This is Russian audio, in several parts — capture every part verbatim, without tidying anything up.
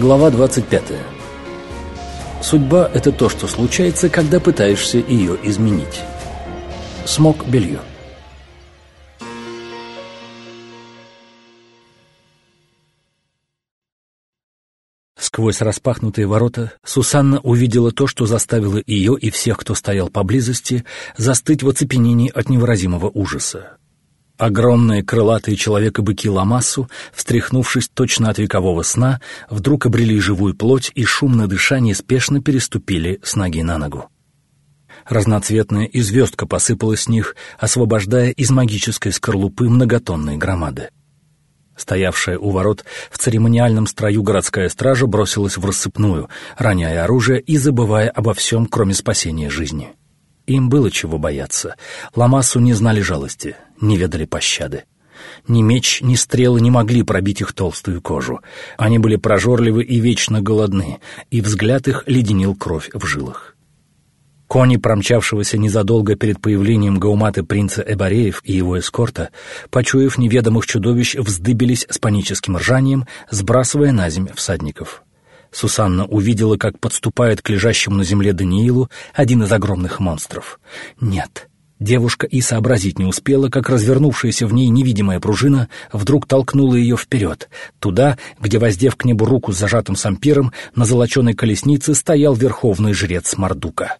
Глава двадцать пятая. Судьба — это то, что случается, когда пытаешься ее изменить. Смок Белье. Сквозь распахнутые ворота Сусанна увидела то, что заставило ее и всех, кто стоял поблизости, застыть в оцепенении от невыразимого ужаса. Огромные крылатые человека-быки Ламассу, встряхнувшись точно от векового сна, вдруг обрели живую плоть и, шумно дыша, неспешно переступили с ноги на ногу. Разноцветная и звездка посыпалась с них, освобождая из магической скорлупы многотонные громады. Стоявшая у ворот в церемониальном строю городская стража бросилась в рассыпную, роняя оружие и забывая обо всем, кроме спасения жизни. Им было чего бояться. Ламассу не знали жалости, не ведали пощады. Ни меч, ни стрелы не могли пробить их толстую кожу. Они были прожорливы и вечно голодны, и взгляд их леденил кровь в жилах. Кони, промчавшегося незадолго перед появлением Гауматы принца Эбареев и его эскорта, почуяв неведомых чудовищ, вздыбились с паническим ржанием, сбрасывая на земь всадников. Сусанна увидела, как подступает к лежащему на земле Даниилу один из огромных монстров. Нет, девушка и сообразить не успела, как развернувшаяся в ней невидимая пружина вдруг толкнула ее вперед, туда, где, воздев к небу руку с зажатым сампиром, на золоченой колеснице стоял верховный жрец Мардука.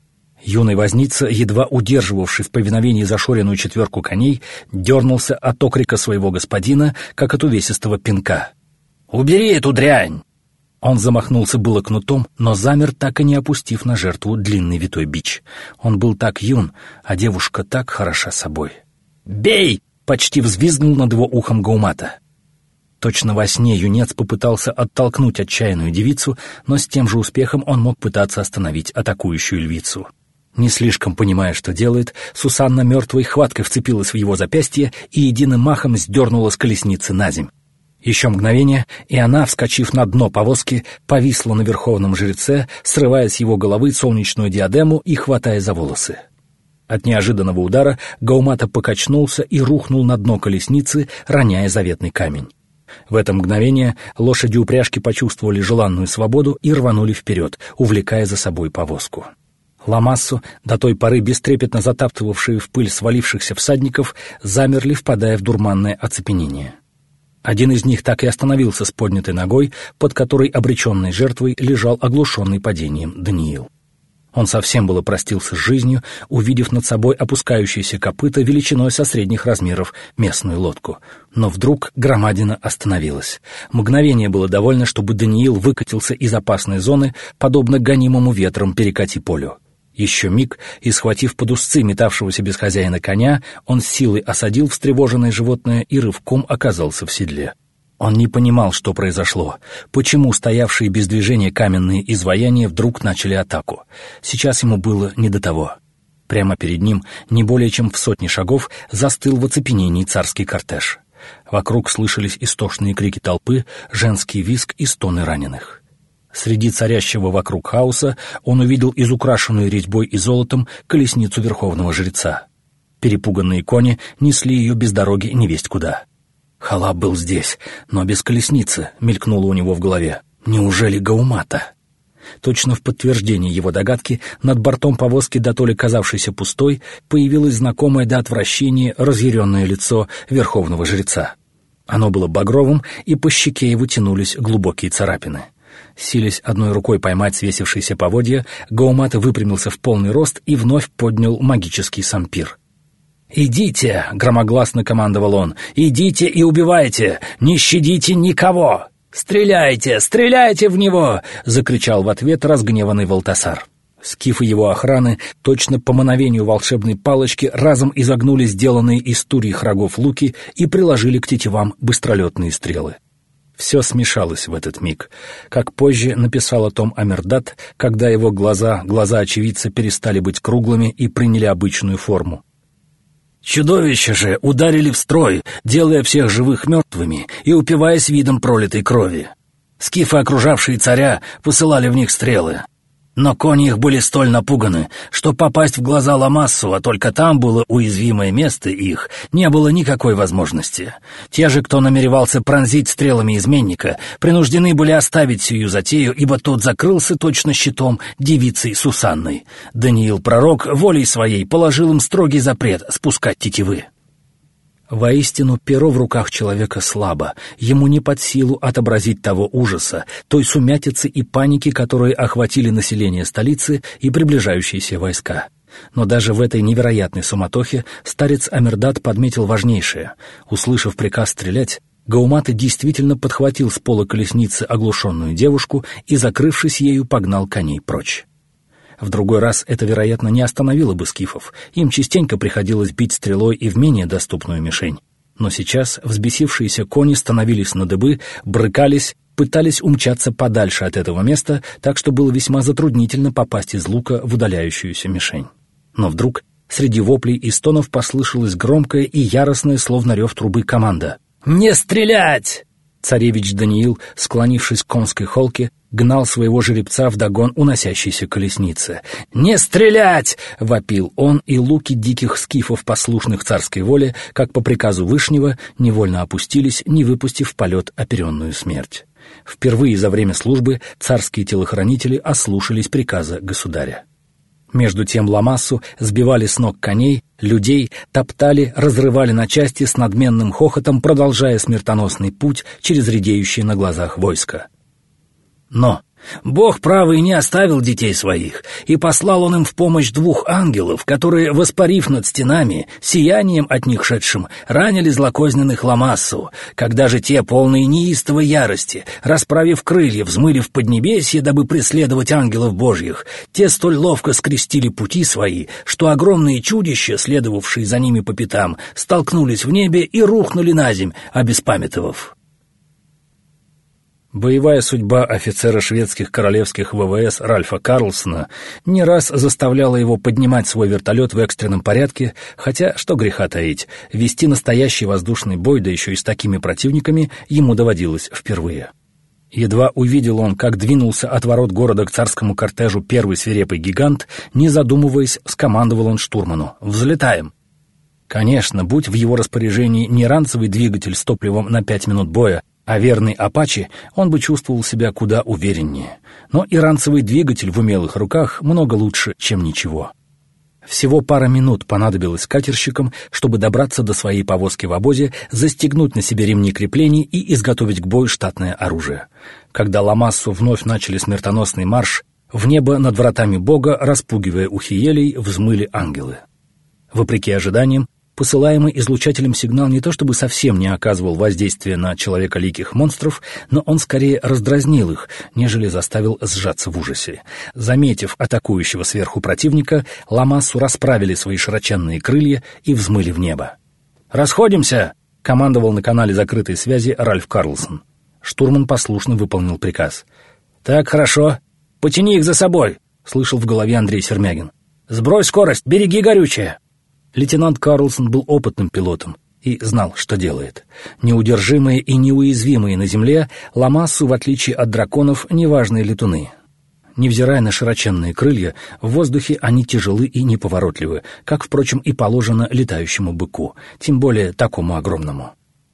Юный возница, едва удерживавший в повиновении зашоренную четверку коней, дернулся от окрика своего господина, как от увесистого пинка. «Убери эту дрянь!» Он замахнулся было кнутом, но замер, так и не опустив на жертву длинный витой бич. Он был так юн, а девушка так хороша собой. «Бей!» — почти взвизгнул над его ухом Гаумата. Точно во сне юнец попытался оттолкнуть отчаянную девицу, но с тем же успехом он мог пытаться остановить атакующую львицу. Не слишком понимая, что делает, Сусанна мертвой хваткой вцепилась в его запястье и единым махом сдернула с колесницы на земь. Еще мгновение, и она, вскочив на дно повозки, повисла на верховном жреце, срывая с его головы солнечную диадему и хватая за волосы. От неожиданного удара Гаумата покачнулся и рухнул на дно колесницы, роняя заветный камень. В это мгновение лошади упряжки почувствовали желанную свободу и рванули вперед, увлекая за собой повозку. Ламассу, до той поры бестрепетно затаптывавшие в пыль свалившихся всадников, замерли, впадая в дурманное оцепенение. Один из них так и остановился с поднятой ногой, под которой обреченной жертвой лежал оглушенный падением Даниил. Он совсем было простился с жизнью, увидев над собой опускающиеся копыта величиной со средних размеров местную лодку. Но вдруг громадина остановилась. Мгновение было довольно, чтобы Даниил выкатился из опасной зоны, подобно гонимому ветром перекати полю. Еще миг, и, схватив под узцы метавшегося без хозяина коня, он с силой осадил встревоженное животное и рывком оказался в седле. Он не понимал, что произошло, почему стоявшие без движения каменные изваяния вдруг начали атаку. Сейчас ему было не до того. Прямо перед ним, не более чем в сотне шагов, застыл в оцепенении царский кортеж. Вокруг слышались истошные крики толпы, женский визг и стоны раненых. Среди царящего вокруг хаоса он увидел изукрашенную резьбой и золотом колесницу верховного жреца. Перепуганные кони несли ее без дороги невесть куда. Халаб был здесь, но без колесницы, мелькнуло у него в голове. Неужели Гаумата? Точно в подтверждение его догадки, над бортом повозки, дотоле казавшейся пустой, появилось знакомое до отвращения разъяренное лицо верховного жреца. Оно было багровым, и по щеке его тянулись глубокие царапины. Силясь одной рукой поймать свесившиеся поводья, Гаумата выпрямился в полный рост и вновь поднял магический сампир. «Идите!» — громогласно командовал он. «Идите и убивайте! Не щадите никого! Стреляйте! Стреляйте в него!» — закричал в ответ разгневанный Валтасар. Скифы его охраны, точно по мановению волшебной палочки, разом изогнули сделанные из турьих рогов луки и приложили к тетивам быстролетные стрелы. Все смешалось в этот миг. Как позже написал о том Амирдат, когда его глаза, глаза очевидца, перестали быть круглыми и приняли обычную форму. Чудовища же ударили в строй, делая всех живых мертвыми и упиваясь видом пролитой крови. Скифы, окружавшие царя, посылали в них стрелы. Но кони их были столь напуганы, что попасть в глаза Ламассу, а только там было уязвимое место их, не было никакой возможности. Те же, кто намеревался пронзить стрелами изменника, принуждены были оставить сию затею, ибо тот закрылся точно щитом девицей Сусанной. Даниил пророк волей своей положил им строгий запрет спускать тетивы. Воистину, перо в руках человека слабо, ему не под силу отобразить того ужаса, той сумятицы и паники, которые охватили население столицы и приближающиеся войска. Но даже в этой невероятной суматохе старец Амирдад подметил важнейшее. Услышав приказ стрелять, Гаумата действительно подхватил с пола колесницы оглушенную девушку и, закрывшись ею, погнал коней прочь. В другой раз это, вероятно, не остановило бы скифов. Им частенько приходилось бить стрелой и в менее доступную мишень. Но сейчас взбесившиеся кони становились на дыбы, брыкались, пытались умчаться подальше от этого места, так что было весьма затруднительно попасть из лука в удаляющуюся мишень. Но вдруг среди воплей и стонов послышалась громкая и яростная, словно рев трубы, команда. «Не стрелять!» Царевич Даниил, склонившись к конской холке, гнал своего жеребца вдогон уносящейся колеснице. «Не стрелять!» — вопил он, и луки диких скифов, послушных царской воле, как по приказу Вышнего, невольно опустились, не выпустив в полет оперенную смерть. Впервые за время службы царские телохранители ослушались приказа государя. Между тем Ламассу сбивали с ног коней, людей, топтали, разрывали на части с надменным хохотом, продолжая смертоносный путь через редеющие на глазах войско. Но Бог правый не оставил детей своих, и послал он им в помощь двух ангелов, которые, воспарив над стенами, сиянием от них шедшим, ранили злокозненных Ламассу. Когда же те, полные неистовой ярости, расправив крылья, взмыли в поднебесье, дабы преследовать ангелов Божьих, те столь ловко скрестили пути свои, что огромные чудища, следовавшие за ними по пятам, столкнулись в небе и рухнули наземь, обеспамятовав. Боевая судьба офицера шведских королевских ВВС Ральфа Карлсона не раз заставляла его поднимать свой вертолет в экстренном порядке, хотя, что греха таить, вести настоящий воздушный бой, да еще и с такими противниками, ему доводилось впервые. Едва увидел он, как двинулся от ворот города к царскому кортежу первый свирепый гигант, не задумываясь, скомандовал он штурману: «Взлетаем!» Конечно, будь в его распоряжении не ранцевый двигатель с топливом на пять минут боя, а верный «Апачи», он бы чувствовал себя куда увереннее. Но и ранцевый двигатель в умелых руках много лучше, чем ничего. Всего пара минут понадобилось катерщикам, чтобы добраться до своей повозки в обозе, застегнуть на себе ремни креплений и изготовить к бою штатное оружие. Когда Ламассу вновь начали смертоносный марш, в небо над вратами Бога, распугивая ухиелей, взмыли ангелы. Вопреки ожиданиям, посылаемый излучателем сигнал не то чтобы совсем не оказывал воздействия на человеколиких монстров, но он скорее раздразнил их, нежели заставил сжаться в ужасе. Заметив атакующего сверху противника, Ламассу расправили свои широченные крылья и взмыли в небо. «Расходимся!» — командовал на канале закрытой связи Ральф Карлсон. Штурман послушно выполнил приказ. «Так, хорошо. Потяни их за собой!» — слышал в голове Андрей Сермягин. «Сбрось скорость, береги горючее!» Лейтенант Карлсон был опытным пилотом и знал, что делает. Неудержимые и неуязвимые на земле, Ламассу, в отличие от драконов, неважные летуны. Невзирая на широченные крылья, в воздухе они тяжелы и неповоротливы, как, впрочем, и положено летающему быку, тем более такому огромному.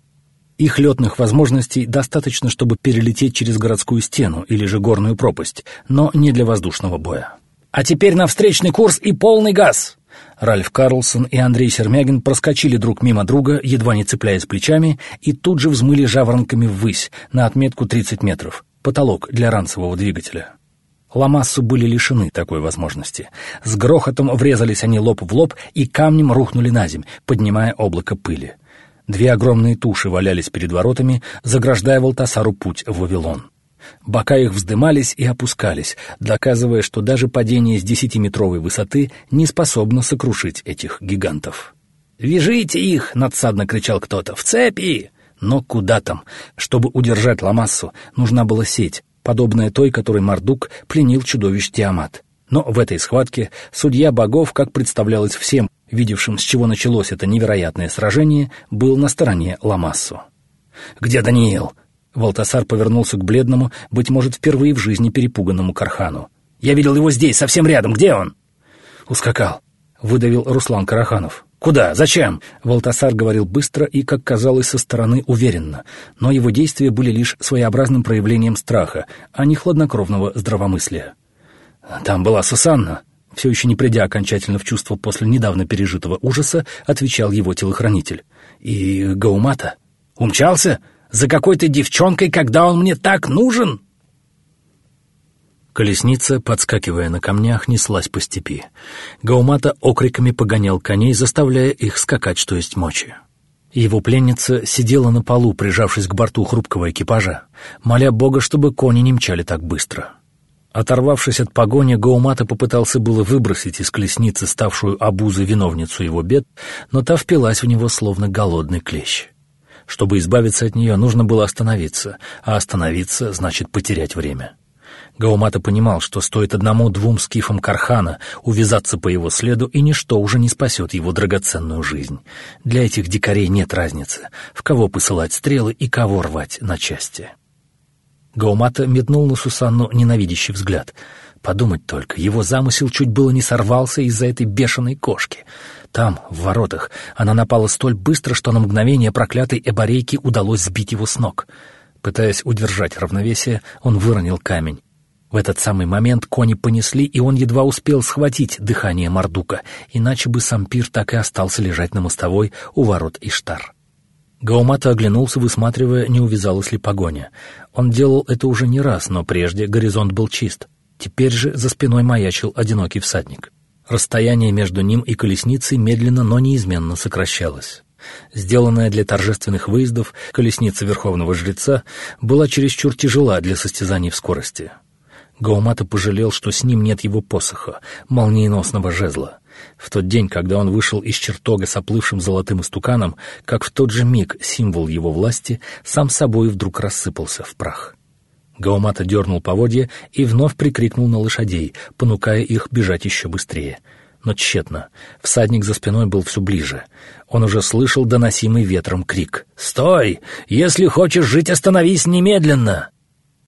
Их летных возможностей достаточно, чтобы перелететь через городскую стену или же горную пропасть, но не для воздушного боя. «А теперь на встречный курс и полный газ!» Ральф Карлсон и Андрей Сермягин проскочили друг мимо друга, едва не цепляясь плечами, и тут же взмыли жаворонками ввысь, на отметку тридцать метров, потолок для ранцевого двигателя. Ламассу были лишены такой возможности. С грохотом врезались они лоб в лоб и камнем рухнули наземь, поднимая облако пыли. Две огромные туши валялись перед воротами, заграждая Валтасару путь в Вавилон. Бока их вздымались и опускались, доказывая, что даже падение с десятиметровой высоты не способно сокрушить этих гигантов. «Вяжите их!» — надсадно кричал кто-то. «В цепи!» Но куда там? Чтобы удержать Ламассу, нужна была сеть, подобная той, которой Мардук пленил чудовищ Тиамат. Но в этой схватке судья богов, как представлялось всем, видевшим, с чего началось это невероятное сражение, был на стороне Ламассу. «Где Даниил?» Валтасар повернулся к бледному, быть может, впервые в жизни перепуганному Кархану. Я видел его здесь, совсем рядом. Где он?» «Ускакал», — выдавил Руслан Караханов. «Куда? Зачем?» Валтасар говорил быстро и, как казалось, со стороны уверенно, но его действия были лишь своеобразным проявлением страха, а не хладнокровного здравомыслия. «Там была Сусанна», — все еще не придя окончательно в чувство после недавно пережитого ужаса, отвечал его телохранитель. «И Гаумата? Умчался? За какой-то девчонкой, когда он мне так нужен?» Колесница, подскакивая на камнях, неслась по степи. Гаумата окриками погонял коней, заставляя их скакать, что есть мочи. Его пленница сидела на полу, прижавшись к борту хрупкого экипажа, моля Бога, чтобы кони не мчали так быстро. Оторвавшись от погони, Гаумата попытался было выбросить из колесницы ставшую обузой виновницу его бед, но та впилась в него словно голодный клещ. Чтобы избавиться от нее, нужно было остановиться, а остановиться значит потерять время. Гаумата понимал, что стоит одному-двум скифам Кархана увязаться по его следу, и ничто уже не спасет его драгоценную жизнь. Для этих дикарей нет разницы, в кого посылать стрелы и кого рвать на части. Гаумата метнул на Сусанну ненавидящий взгляд. Подумать только, его замысел чуть было не сорвался из-за этой бешеной кошки. Там, в воротах, она напала столь быстро, что на мгновение проклятой эборейке удалось сбить его с ног. Пытаясь удержать равновесие, он выронил камень. В этот самый момент кони понесли, и он едва успел схватить дыхание Мардука, иначе бы Сампир так и остался лежать на мостовой у ворот Иштар. Гаумата оглянулся, высматривая, не увязалась ли погоня. Он делал это уже не раз, но прежде горизонт был чист. Теперь же за спиной маячил одинокий всадник. Расстояние между ним и колесницей медленно, но неизменно сокращалось. Сделанная для торжественных выездов, колесница верховного жреца была чересчур тяжела для состязаний в скорости. Гаумата пожалел, что с ним нет его посоха, молниеносного жезла. В тот день, когда он вышел из чертога с оплывшим золотым истуканом, как в тот же миг символ его власти сам собой вдруг рассыпался в прах. Гаумата дернул поводья и вновь прикрикнул на лошадей, понукая их бежать еще быстрее. Но тщетно. Всадник за спиной был все ближе. Он уже слышал доносимый ветром крик. «Стой! Если хочешь жить, остановись немедленно!»